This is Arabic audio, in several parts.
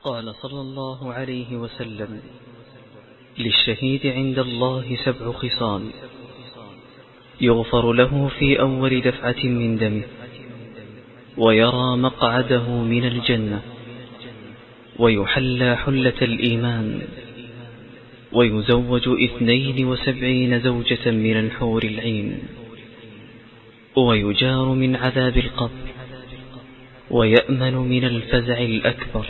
قال صلى الله عليه وسلم: للشهيد عند الله 7 خصال: يغفر له في أول دفعة من دمه، ويرى مقعده من الجنة، ويحلى حلة الإيمان، ويزوج 72 زوجة من الحور العين، ويجار من عذاب القبر، ويأمن من الفزع الأكبر،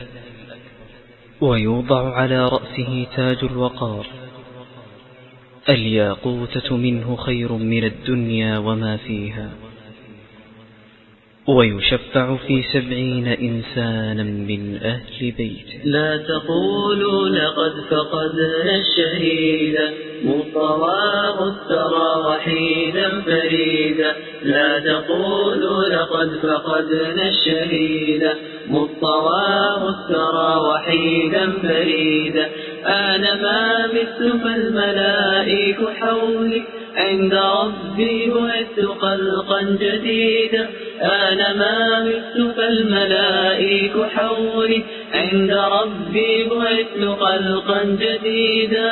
ويوضع على رأسه تاج الوقار. الياقوتة منه خير من الدنيا وما فيها. ويشفع في 70 إنسانا من أهل بيته. لا تقولوا لقد فقدنا الشهيدا، مطواه الثرى وحيدا فريدا. لا تقولوا لقد فقدنا الشهيدا، مطواه الثرى وحيدا فريدا. أنا ما مثل فالملائك حولي، عند ربي بعثت خلقا جديدا. أنا ما مثل فالملائك حولي، عند ربي بعثت خلقا جديدا.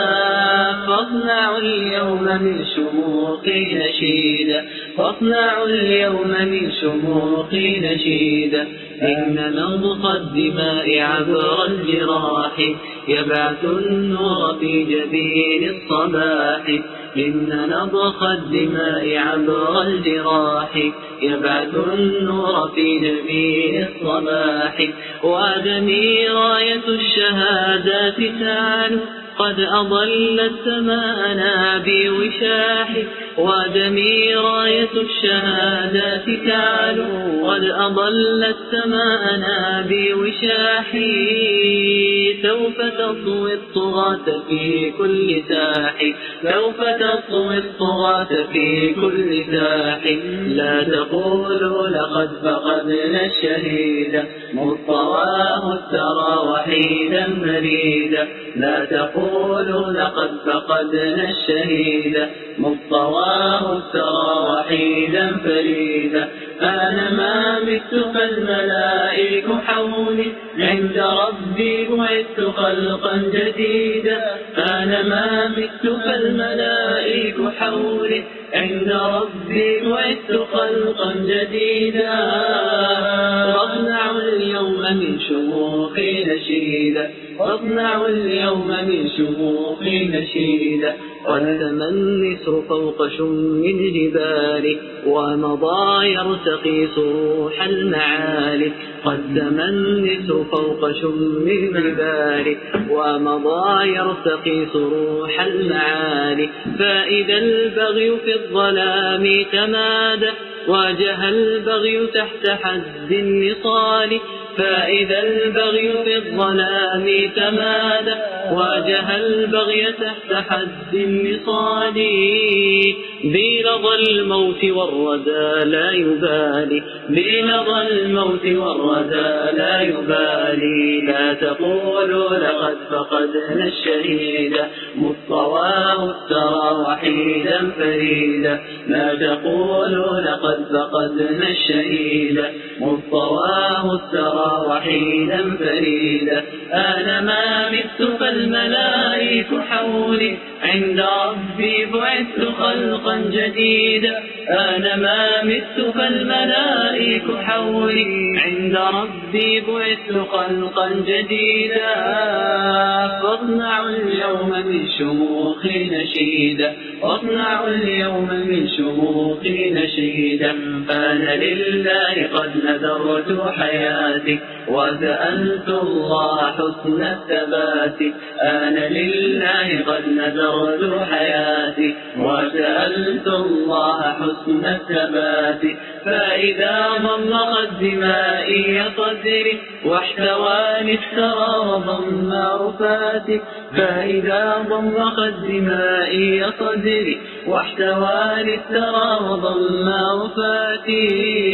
فاصنعوا اليوم من شموخي نشيدا، فاصنعوا اليوم من شموخي نشيدا. إن نضخ الدماء عبر الجراح، يبعث النور في جبين الصباح. إن نضخ الدماء عبر الجراح، يبعث النور في جبين الصباح. ودمي راية الشهادات تعلو، قد أضلت سماءنا بوشاح. ودمي راية الشهادات تعلو، قد أضلت سماءنا بوشاح. سوف تطوي الطغاة في كل ساح، سوف تطوي الطغاة في كل ساح. لا تقولوا لقد فقدنا الشهيدا، مطواه الثرى وحيدا مريدا. لا تقولوا لقد فقدنا الشهيدا، مطواه الثرى وحيدا فريدا. أنا ما مت فالملائك حولي، عند ربي بعثت خلقا جديدا. أنا ما مت فالملائك حولي، عند ربي بعثت خلقا جديدا. واصنعوا اليوم من شموخي نشيدا، واصنعوا اليوم من شموخي نشيدا. قدم النسر فوق شم الجبال، ومضى يرتقي صروح المعالي. قدم النسر فوق شم الجبال، ومضى يرتقي صروح المعالي. فإذا البغي في الظلام تمادى، واجه البغي تحت حد النصال. فإذا البغي في الظلام تمادى، واجه البغي تحت حد النصال. بلظى الموت والردى لا يبالي، بلظى الموت والردى لا يبالي. لا تقولوا لقد فقدنا الشهيدا، مطواه الثرى وحيدا فريدا. لا تقولوا لقد فقدنا الشهيدا، مطواه الثرى وحيدا فريدا. أنا ما مت فالملائك حولي، عند ربي بعثت خلقا جديدا. أنا ما مت فالملائك حولي، عند ربي بعثت خلقا جديدا. فاصنعوا اليوم من شموخي نشيدا، واصنعوا اليوم من شموخي نشيدا. أنا لله قد نذرت حياتي، وسألت الله حسن الثبات. أنا لله قد نذرت حياتي، وسألت الله حسن الثبات. فإذا ضمخت دمائي صدري، واحتواني الثرى وضم رفاتي. فإذا ضمخت دمائي صدري، واحتواني الثرى وضم رفاتي.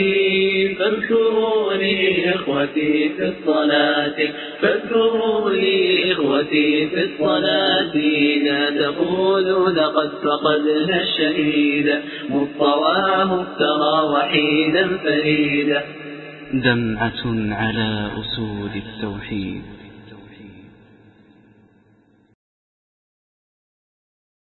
فاذكروا لي إخوتي في الصلاة، فاذكروا لي إخوتي في الصلاة. لا تقولوا لقد فقدنا الشهيدا، مطواه الثرى وحيدا فريدا. دمعة على أسود التوحيد.